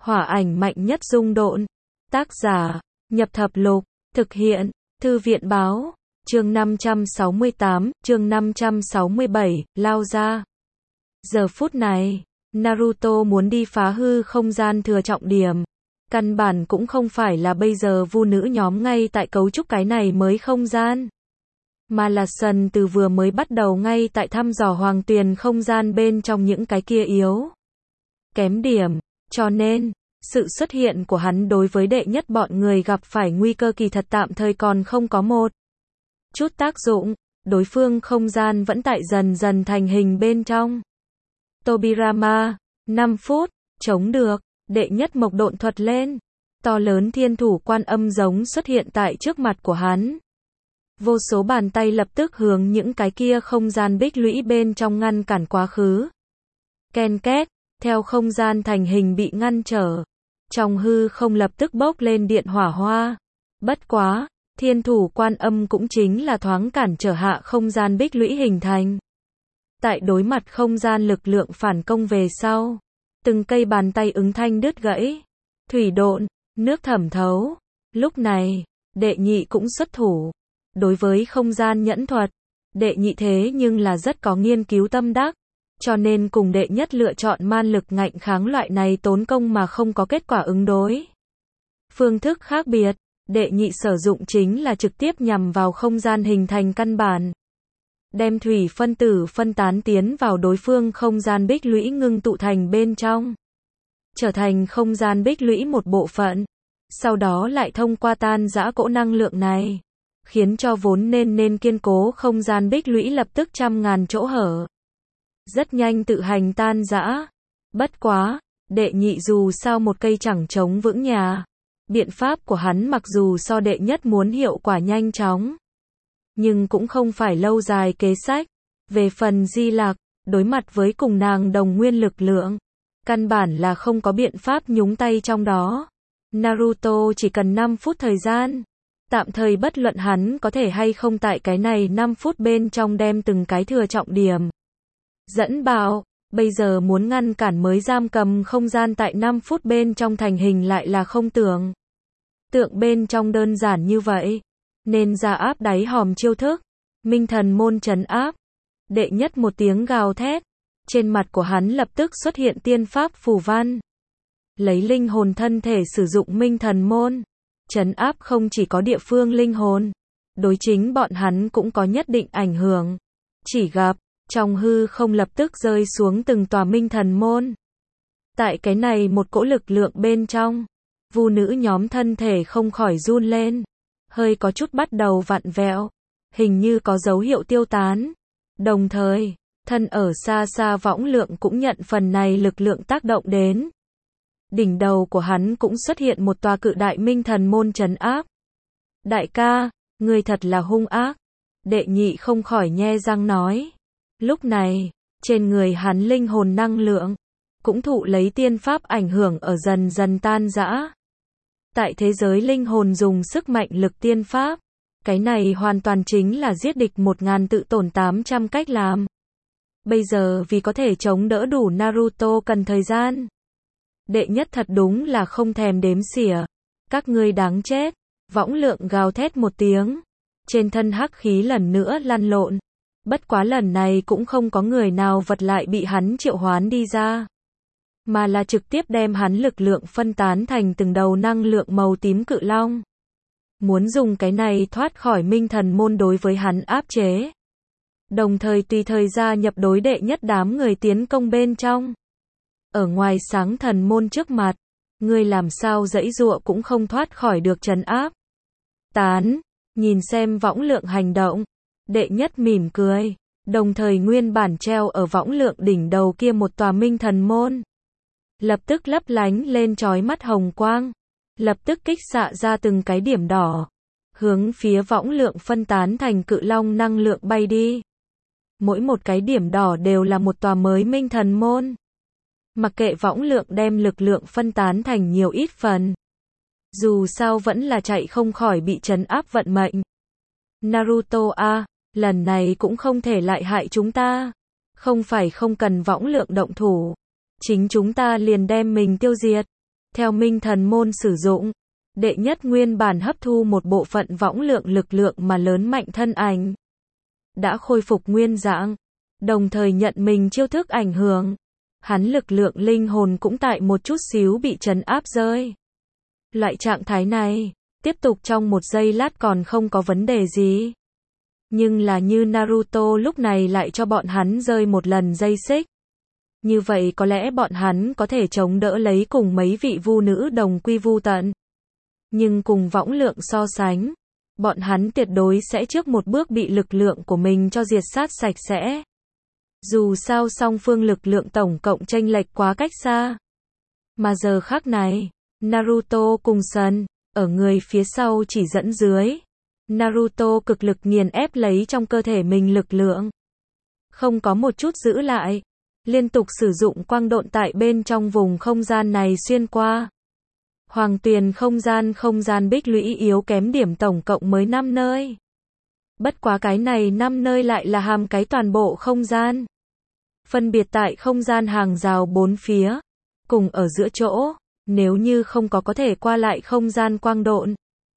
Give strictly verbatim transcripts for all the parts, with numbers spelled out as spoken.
Hỏa ảnh mạnh nhất dung độn. Tác giả, Nhập Thập Lục, thực hiện, Thư viện báo, chương năm trăm sáu mươi tám, chương năm trăm sáu mươi bảy, lao ra. Giờ phút này, Naruto muốn đi phá hư không gian thừa trọng điểm. Căn bản cũng không phải là bây giờ vu nữ nhóm ngay tại cấu trúc cái này mới không gian. Mà là Sần từ vừa mới bắt đầu ngay tại thăm dò hoàng tuyền không gian bên trong những cái kia yếu kém điểm. Cho nên, sự xuất hiện của hắn đối với đệ nhất bọn người gặp phải nguy cơ kỳ thật tạm thời còn không có một chút tác dụng, đối phương không gian vẫn tại dần dần thành hình bên trong. Tobirama, năm phút, chống được, đệ nhất mộc độn thuật lên, to lớn thiên thủ quan âm giống xuất hiện tại trước mặt của hắn. Vô số bàn tay lập tức hướng những cái kia không gian bích lũy bên trong ngăn cản quá khứ. Ken két, theo không gian thành hình bị ngăn trở. Trong hư không lập tức bốc lên điện hỏa hoa. Bất quá, thiên thủ quan âm cũng chính là thoáng cản trở hạ không gian bích lũy hình thành. Tại đối mặt không gian lực lượng phản công về sau, từng cây bàn tay ứng thanh đứt gãy. Thủy độn, nước thẩm thấu. Lúc này, đệ nhị cũng xuất thủ. Đối với không gian nhẫn thuật, đệ nhị thế nhưng là rất có nghiên cứu tâm đắc, cho nên cùng đệ nhất lựa chọn man lực ngạnh kháng loại này tốn công mà không có kết quả ứng đối. Phương thức khác biệt, đệ nhị sử dụng chính là trực tiếp nhằm vào không gian hình thành căn bản. Đem thủy phân tử phân tán tiến vào đối phương không gian bích lũy ngưng tụ thành bên trong. Trở thành không gian bích lũy một bộ phận. Sau đó lại thông qua tan rã cỗ năng lượng này. Khiến cho vốn nên nên kiên cố không gian bích lũy lập tức trăm ngàn chỗ hở. Rất nhanh tự hành tan rã. Bất quá, đệ nhị dù sao một cây chẳng chống vững nhà. Biện pháp của hắn mặc dù so đệ nhất muốn hiệu quả nhanh chóng. Nhưng cũng không phải lâu dài kế sách. Về phần Di Lạc, đối mặt với cùng nàng đồng nguyên lực lượng. Căn bản là không có biện pháp nhúng tay trong đó. Naruto chỉ cần năm phút thời gian. Tạm thời bất luận hắn có thể hay không tại cái này năm phút bên trong đem từng cái thừa trọng điểm dẫn bạo, bây giờ muốn ngăn cản mới giam cầm không gian tại năm phút bên trong thành hình lại là không tưởng. Tượng bên trong đơn giản như vậy, nên ra áp đáy hòm chiêu thức, minh thần môn trấn áp. Đệ nhất một tiếng gào thét, trên mặt của hắn lập tức xuất hiện tiên pháp phù văn. Lấy linh hồn thân thể sử dụng minh thần môn. Trấn áp không chỉ có địa phương linh hồn, đối chính bọn hắn cũng có nhất định ảnh hưởng. Chỉ gặp, trong hư không lập tức rơi xuống từng tòa minh thần môn. Tại cái này một cỗ lực lượng bên trong, vu nữ nhóm thân thể không khỏi run lên, hơi có chút bắt đầu vặn vẹo, hình như có dấu hiệu tiêu tán. Đồng thời, thân ở xa xa võng lượng cũng nhận phần này lực lượng tác động đến. Đỉnh đầu của hắn cũng xuất hiện một tòa cự đại minh thần môn trấn áp. Đại ca, ngươi thật là hung ác. Đệ nhị không khỏi nhe răng nói. Lúc này, trên người hắn linh hồn năng lượng, cũng thụ lấy tiên pháp ảnh hưởng ở dần dần tan rã. Tại thế giới linh hồn dùng sức mạnh lực tiên pháp, cái này hoàn toàn chính là giết địch một ngàn tự tổn tám trăm cách làm. Bây giờ vì có thể chống đỡ đủ Naruto cần thời gian. Đệ nhất thật đúng là không thèm đếm xỉa. Các ngươi đáng chết. Võng lượng gào thét một tiếng. Trên thân hắc khí lần nữa lăn lộn. Bất quá lần này cũng không có người nào vật lại bị hắn triệu hoán đi ra. Mà là trực tiếp đem hắn lực lượng phân tán thành từng đầu năng lượng màu tím cự long. Muốn dùng cái này thoát khỏi minh thần môn đối với hắn áp chế. Đồng thời tùy thời gia nhập đối đệ nhất đám người tiến công bên trong. Ở ngoài sáng thần môn trước mặt, ngươi làm sao dãy dụa cũng không thoát khỏi được trấn áp. Tán, nhìn xem võng lượng hành động, đệ nhất mỉm cười, đồng thời nguyên bản treo ở võng lượng đỉnh đầu kia một tòa minh thần môn. Lập tức lấp lánh lên chói mắt hồng quang, lập tức kích xạ ra từng cái điểm đỏ, hướng phía võng lượng phân tán thành cự long năng lượng bay đi. Mỗi một cái điểm đỏ đều là một tòa mới minh thần môn. Mặc kệ võng lượng đem lực lượng phân tán thành nhiều ít phần. Dù sao vẫn là chạy không khỏi bị trấn áp vận mệnh. Naruto a, lần này cũng không thể lại hại chúng ta. Không phải không cần võng lượng động thủ. Chính chúng ta liền đem mình tiêu diệt. Theo minh thần môn sử dụng, đệ nhất nguyên bản hấp thu một bộ phận võng lượng lực lượng mà lớn mạnh thân ảnh. Đã khôi phục nguyên dạng, đồng thời nhận mình chiêu thức ảnh hưởng. Hắn lực lượng linh hồn cũng tại một chút xíu bị trấn áp rơi. Loại trạng thái này, tiếp tục trong một giây lát còn không có vấn đề gì. Nhưng là như Naruto lúc này lại cho bọn hắn rơi một lần dây xích. Như vậy có lẽ bọn hắn có thể chống đỡ lấy cùng mấy vị vu nữ đồng quy vu tận. Nhưng cùng võng lượng so sánh, bọn hắn tuyệt đối sẽ trước một bước bị lực lượng của mình cho diệt sát sạch sẽ. Dù sao song phương lực lượng tổng cộng chênh lệch quá cách xa. Mà giờ khắc này, Naruto cùng Sun, ở người phía sau chỉ dẫn dưới. Naruto cực lực nghiền ép lấy trong cơ thể mình lực lượng. Không có một chút giữ lại. Liên tục sử dụng quang độn tại bên trong vùng không gian này xuyên qua. Hoàng tuyền không gian không gian bích lũy yếu kém điểm tổng cộng mới năm nơi. Bất quá cái này năm nơi lại là hàm cái toàn bộ không gian. Phân biệt tại không gian hàng rào bốn phía. Cùng ở giữa chỗ, nếu như không có có thể qua lại không gian quang độn.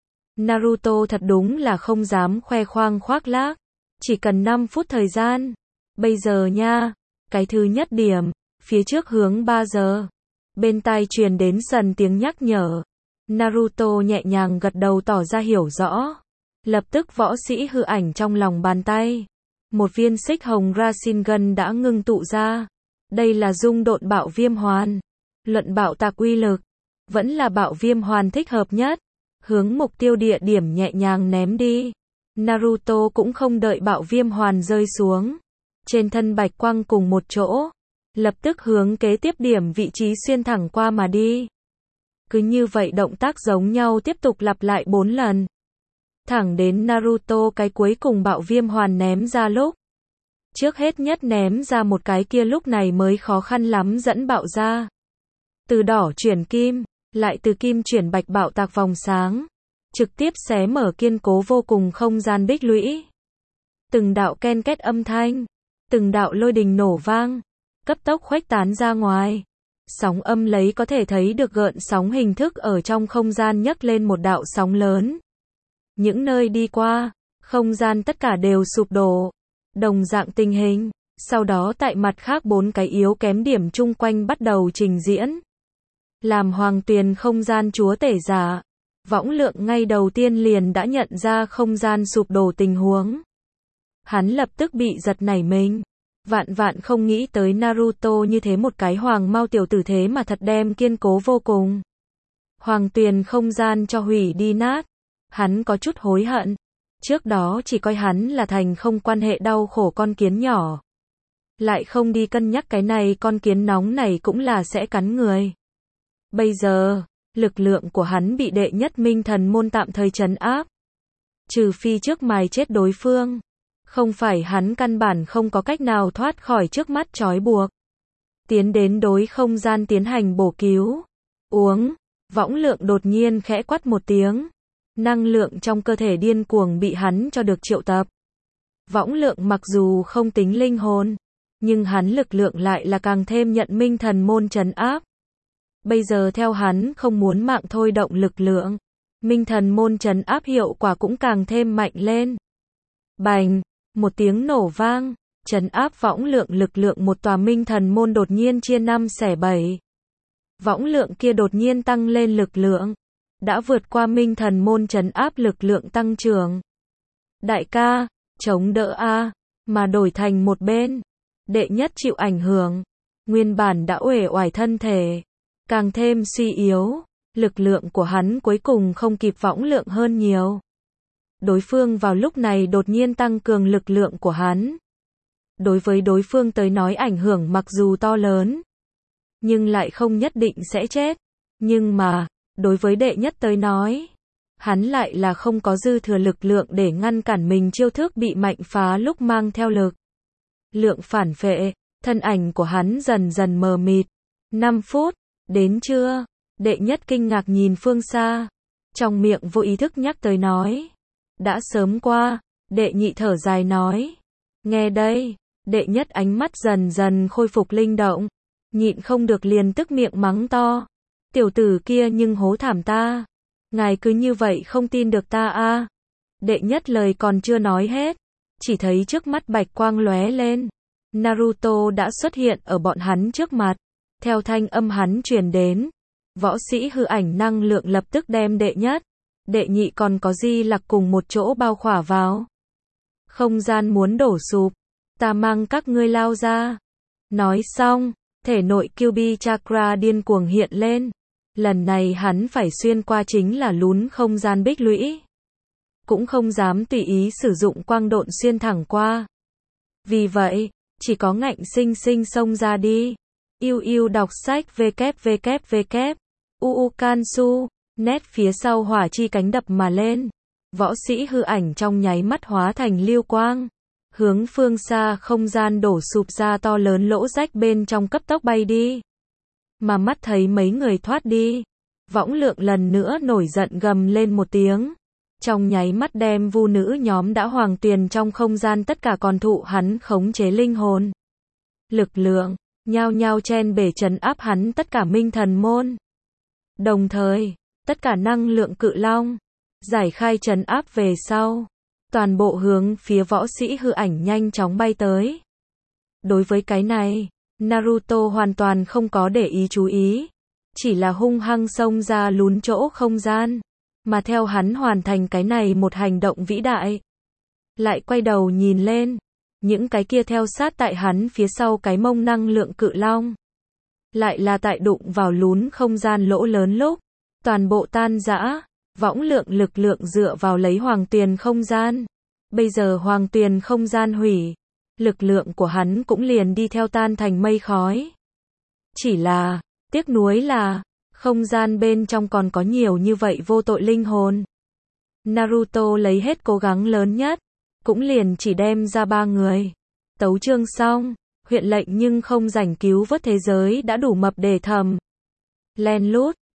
Naruto thật đúng là không dám khoe khoang khoác lác. Chỉ cần năm phút thời gian. Bây giờ nha, cái thứ nhất điểm, phía trước hướng ba giờ. Bên tai truyền đến Sần tiếng nhắc nhở. Naruto nhẹ nhàng gật đầu tỏ ra hiểu rõ. Lập tức võ sĩ hư ảnh trong lòng bàn tay. Một viên xích hồng Rasengan đã ngưng tụ ra. Đây là dung độn bạo viêm hoàn. Luận bạo tạc uy lực. Vẫn là bạo viêm hoàn thích hợp nhất. Hướng mục tiêu địa điểm nhẹ nhàng ném đi. Naruto cũng không đợi bạo viêm hoàn rơi xuống. Trên thân bạch quang cùng một chỗ. Lập tức hướng kế tiếp điểm vị trí xuyên thẳng qua mà đi. Cứ như vậy động tác giống nhau tiếp tục lặp lại bốn lần. Thẳng đến Naruto cái cuối cùng bạo viêm hoàn ném ra lúc. Trước hết nhất ném ra một cái kia lúc này mới khó khăn lắm dẫn bạo ra. Từ đỏ chuyển kim, lại từ kim chuyển bạch bạo tạc vòng sáng. Trực tiếp xé mở kiên cố vô cùng không gian bích lũy. Từng đạo ken két âm thanh. Từng đạo lôi đình nổ vang. Cấp tốc khuếch tán ra ngoài. Sóng âm lấy có thể thấy được gợn sóng hình thức ở trong không gian nhấc lên một đạo sóng lớn. Những nơi đi qua, không gian tất cả đều sụp đổ. Đồng dạng tình hình, sau đó tại mặt khác bốn cái yếu kém điểm chung quanh bắt đầu trình diễn. Làm hoàng tuyền không gian chúa tể giả, võng lượng ngay đầu tiên liền đã nhận ra không gian sụp đổ tình huống. Hắn lập tức bị giật nảy mình. Vạn vạn không nghĩ tới Naruto như thế một cái hoàng mau tiểu tử thế mà thật đem kiên cố vô cùng. Hoàng tuyền không gian cho hủy đi nát. Hắn có chút hối hận. Trước đó chỉ coi hắn là thành không quan hệ đau khổ con kiến nhỏ. Lại không đi cân nhắc cái này con kiến nóng này cũng là sẽ cắn người. Bây giờ, lực lượng của hắn bị đệ nhất minh thần môn tạm thời trấn áp. Trừ phi trước mài chết đối phương. Không phải hắn căn bản không có cách nào thoát khỏi trước mắt trói buộc. Tiến đến đối không gian tiến hành bổ cứu. Uống. Võng lượng đột nhiên khẽ quát một tiếng. Năng lượng trong cơ thể điên cuồng bị hắn cho được triệu tập. Võng lượng mặc dù không tính linh hồn. Nhưng hắn lực lượng lại là càng thêm nhận minh thần môn trấn áp. Bây giờ theo hắn không muốn mạng thôi động lực lượng. Minh thần môn trấn áp hiệu quả cũng càng thêm mạnh lên. Bành. Một tiếng nổ vang, trấn áp võng lượng lực lượng một tòa minh thần môn đột nhiên chia năm xẻ bảy. Võng lượng kia đột nhiên tăng lên lực lượng, đã vượt qua minh thần môn trấn áp lực lượng tăng trưởng. Đại ca, chống đỡ a, mà đổi thành một bên. Đệ nhất chịu ảnh hưởng, nguyên bản đã uể oải thân thể, càng thêm suy yếu, lực lượng của hắn cuối cùng không kịp võng lượng hơn nhiều. Đối phương vào lúc này đột nhiên tăng cường lực lượng của hắn. Đối với đối phương tới nói ảnh hưởng mặc dù to lớn, nhưng lại không nhất định sẽ chết. Nhưng mà, đối với đệ nhất tới nói, hắn lại là không có dư thừa lực lượng để ngăn cản mình chiêu thức bị mạnh phá lúc mang theo lực lượng phản phệ, thân ảnh của hắn dần dần mờ mịt. năm phút, đến chưa? Đệ nhất kinh ngạc nhìn phương xa, trong miệng vô ý thức nhắc tới nói. Đã sớm qua, đệ nhị thở dài nói. Nghe đây, đệ nhất ánh mắt dần dần khôi phục linh động, nhịn không được liền tức miệng mắng to. Tiểu tử kia nhưng hố thảm ta. Ngài cứ như vậy không tin được ta a? Đệ nhất lời còn chưa nói hết, chỉ thấy trước mắt bạch quang lóe lên. Naruto đã xuất hiện ở bọn hắn trước mặt. Theo thanh âm hắn truyền đến, võ sĩ hư ảnh năng lượng lập tức đem đệ nhất, đệ nhị còn có Di Lặc cùng một chỗ bao khỏa vào. Không gian muốn đổ sụp, ta mang các ngươi lao ra. Nói xong, thể nội Kyuubi Chakra điên cuồng hiện lên. Lần này hắn phải xuyên qua chính là lún không gian bích lũy. Cũng không dám tùy ý sử dụng quang độn xuyên thẳng qua. Vì vậy, chỉ có ngạnh sinh sinh xông ra đi. Yêu yêu đọc sách www. Uukansu, nét phía sau hỏa chi cánh đập mà lên. Võ sĩ hư ảnh trong nháy mắt hóa thành lưu quang. Hướng phương xa không gian đổ sụp ra to lớn lỗ rách bên trong cấp tốc bay đi. Mà mắt thấy mấy người thoát đi. Võng Lượng lần nữa nổi giận gầm lên một tiếng. Trong nháy mắt đem vu nữ nhóm đã hoàng tuyền trong không gian tất cả còn thụ hắn khống chế linh hồn. Lực lượng, nhao nhao chen bể trấn áp hắn tất cả minh thần môn. Đồng thời, tất cả năng lượng cự long, giải khai trấn áp về sau. Toàn bộ hướng phía võ sĩ hư ảnh nhanh chóng bay tới. Đối với cái này, Naruto hoàn toàn không có để ý chú ý. Chỉ là hung hăng xông ra lún chỗ không gian. Mà theo hắn hoàn thành cái này một hành động vĩ đại. Lại quay đầu nhìn lên. Những cái kia theo sát tại hắn phía sau cái mông năng lượng cự long. Lại là tại đụng vào lún không gian lỗ lớn lúc. Toàn bộ tan rã. Võng Lượng lực lượng dựa vào lấy hoàng tuyền không gian. Bây giờ hoàng tuyền không gian hủy. Lực lượng của hắn cũng liền đi theo tan thành mây khói. Chỉ là, tiếc nuối là, không gian bên trong còn có nhiều như vậy vô tội linh hồn. Naruto lấy hết cố gắng lớn nhất, cũng liền chỉ đem ra ba người. Tấu chương xong, huyện lệnh nhưng không rảnh cứu vớt thế giới đã đủ mập để thầm. Len lút,